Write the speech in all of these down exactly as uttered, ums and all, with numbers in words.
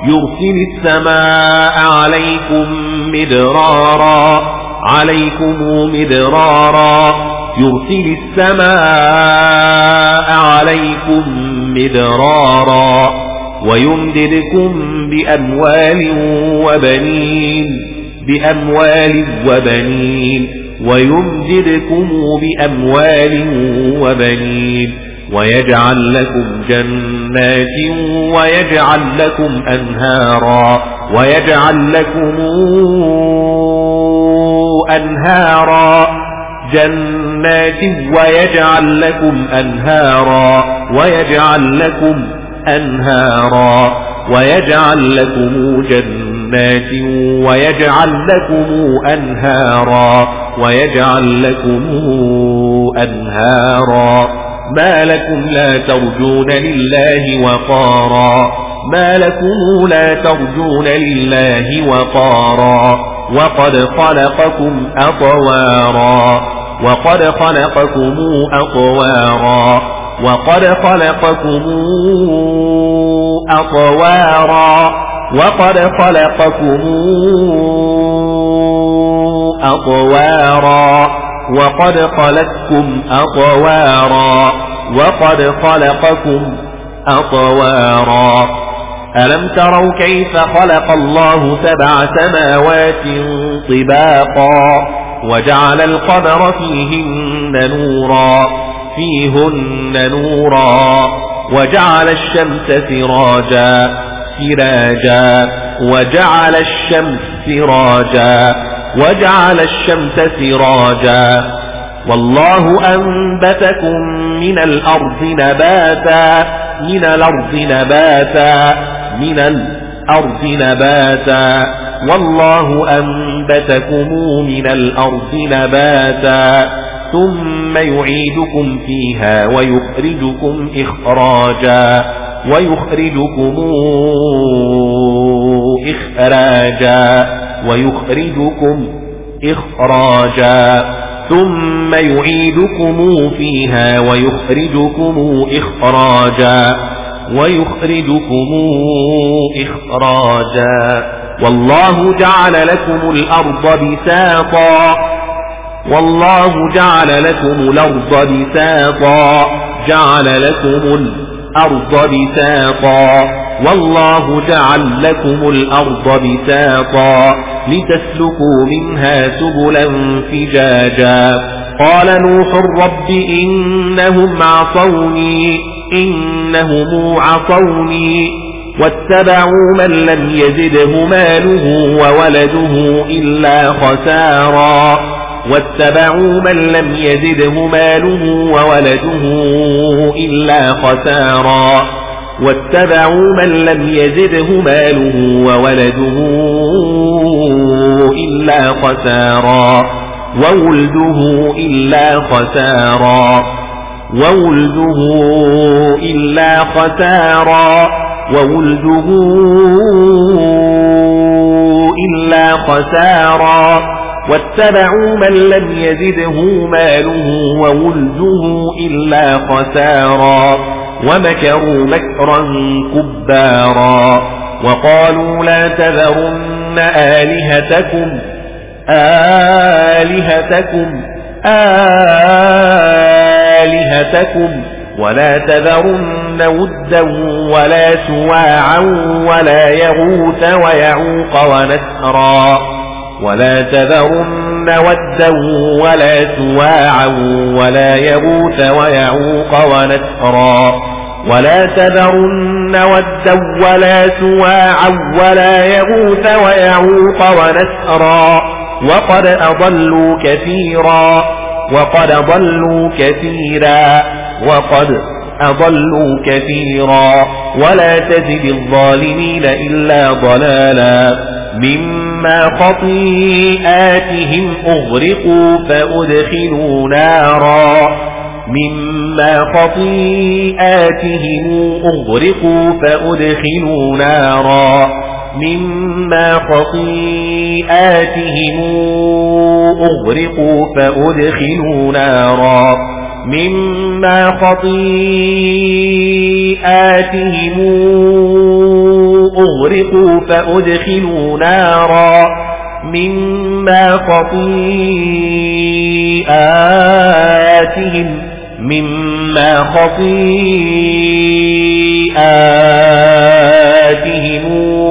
يرسل السماء عليكم مدرارا عليكم مدرارا يرسل السماء عليكم مدرارا ويمددكم بأموال وبنين بأموال وبنين ويمددكم بأموال وبنين ويجعل لكم جنات ويجعل لكم أنهارا ويجعل لكم أنهارا جنات ويجعل لكم أنهارا ويجعل لكم أنهارا ويجعل لكم جنات ويجعل لكم أنهارا ويجعل لكم أنهارا ما لكم لا ترجون لله وقارا ما لكم لا ترجون لله وقارا وقد خلقكم أطوارا وقد خلقكم أطوارا وقد خلقكم أطوارا وقد خلقكم أطوارا وقد خلقكم أطوارا وقد خلقكم أطوارا ألم تروا كيف خلق الله سبع سماوات طباقا وجعل القمر فيهن نورا فيهن نورا وجعل الشمس سراجا سراجا وجعل الشمس سراجا وجعل الشمس سراجا والله أنبتكم من الأرض نباتا من الأرض نباتا من الأرض نباتا والله أنبتكم من الأرض نباتا ثم يعيدكم فيها ويخرجكم إخراجا ويخرجكم إخراجا ويخرجكم إخراجا ثم يعيدكم فيها ويخرجكم إخراجا ويخرجكم إخراجا والله جعل لكم الأرض بساطا والله جعل لكم الأرض بساطا جعل لكم الأرض بساطا والله جعل لكم الأرض بساطا لتسلكوا منها سبلا فجاجا قال نوح رب إنهم عصوني إنهم عصوني واتبعوا من لم يزده ماله وولده إلا خسارا واتبعوا من لم يزده ماله وولده إلا خسارا واتبعوا من لم يزده ماله وولده إلا خسارا وولده إلا خسارا وولده إلا خسارا وولده إلا خسارا واتبعوا من لم يزده ماله وولده إلا خسارا ومكروا مكرا كبارا وقالوا لا تذرن آلهتكم آلهتكم آلهتكم ولا تذرن ودا ولا سواعا ولا يغوث ويعوق ونسرا ولا تذرن ودا ولا سواعا ولا يغوث ويعوق ونسرا ولا تذرن ودا ولا سواعا ولا يغوث ويعوق ونسرا وقد أضلوا كثيرا وقد ضلوا كثيرا وقد أضلوا كثيرا ولا تزد الظالمين إلا ضلالا مما خطيئاتهم أغرقوا فأدخلوا نارا مما خطيئاتهم أغرقوا فأدخلوا نارا مما خطيئاتهم أغرقوا فأدخلوا نارا مما خطيئاتهم أغرقوا فأدخلوا نارا مما خطيئاتهم مما خطيئاتهم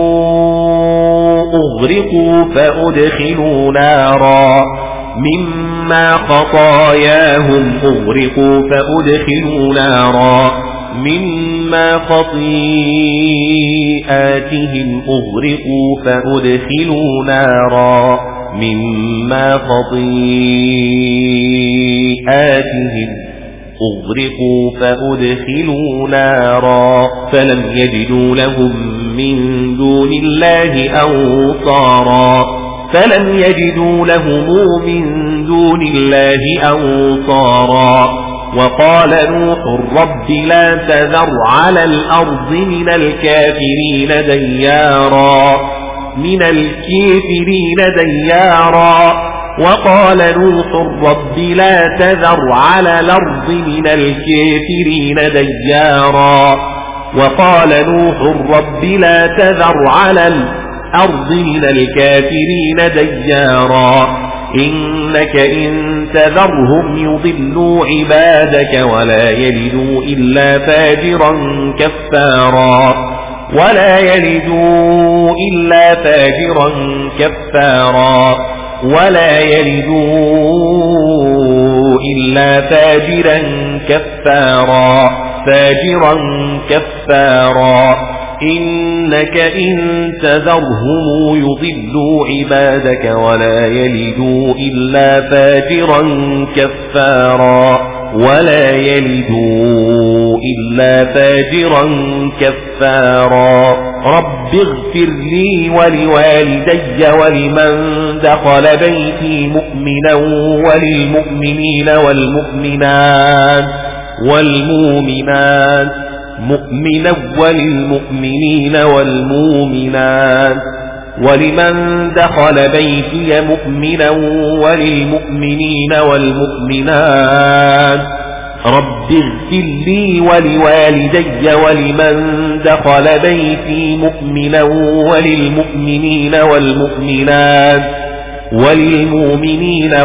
أغرقوا فأدخلوا نارا مما خطاياهم أغرقوا فأدخلوا نارا مما خطيئاتهم أغرقوا فأدخلوا نارا مما خطيئاتهم أغرقوا فأدخلوا نارا فلم يجدوا لهم من دون الله أنصارا فلم يجدوا لهم من دون الله أنصارا وقال نوح رب لا تذر على الأرض من الكافرين ديارا من الكافرين ديارا وقال نوح رب لا تذر على الأرض من الكافرين ديارا وقال نوح رب لا تذر على الأرض من الكافرين ديارا إنك إن تذرهم يضلوا عبادك ولا يلدوا إلا فاجرا كفارا ولا يلدوا إلا فاجرا كفارا ولا يلدوا إلا فاجرا كفارا فاجرا كفارا إنك إن تذرهم يضلوا عبادك ولا يلدوا إلا فاجرا كفارا ولا يلدوا إلا فاجرا كفارا رب اغفر لي ولوالدي ولمن دخل بيتي مؤمنا وللمؤمنين والمؤمنات والمؤمنات مؤمنا وللمؤمنين والمؤمنات ولمن دخل بيتي مؤمنا وللمؤمنين والمؤمنات رب اغفر لي ولوالدي ولمن دخل بيتي مؤمنا وللمؤمنين والمؤمنات وللمؤمنين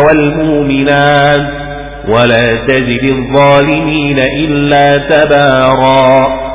والمؤمنات ولا تزد الظالمين إلا تبارا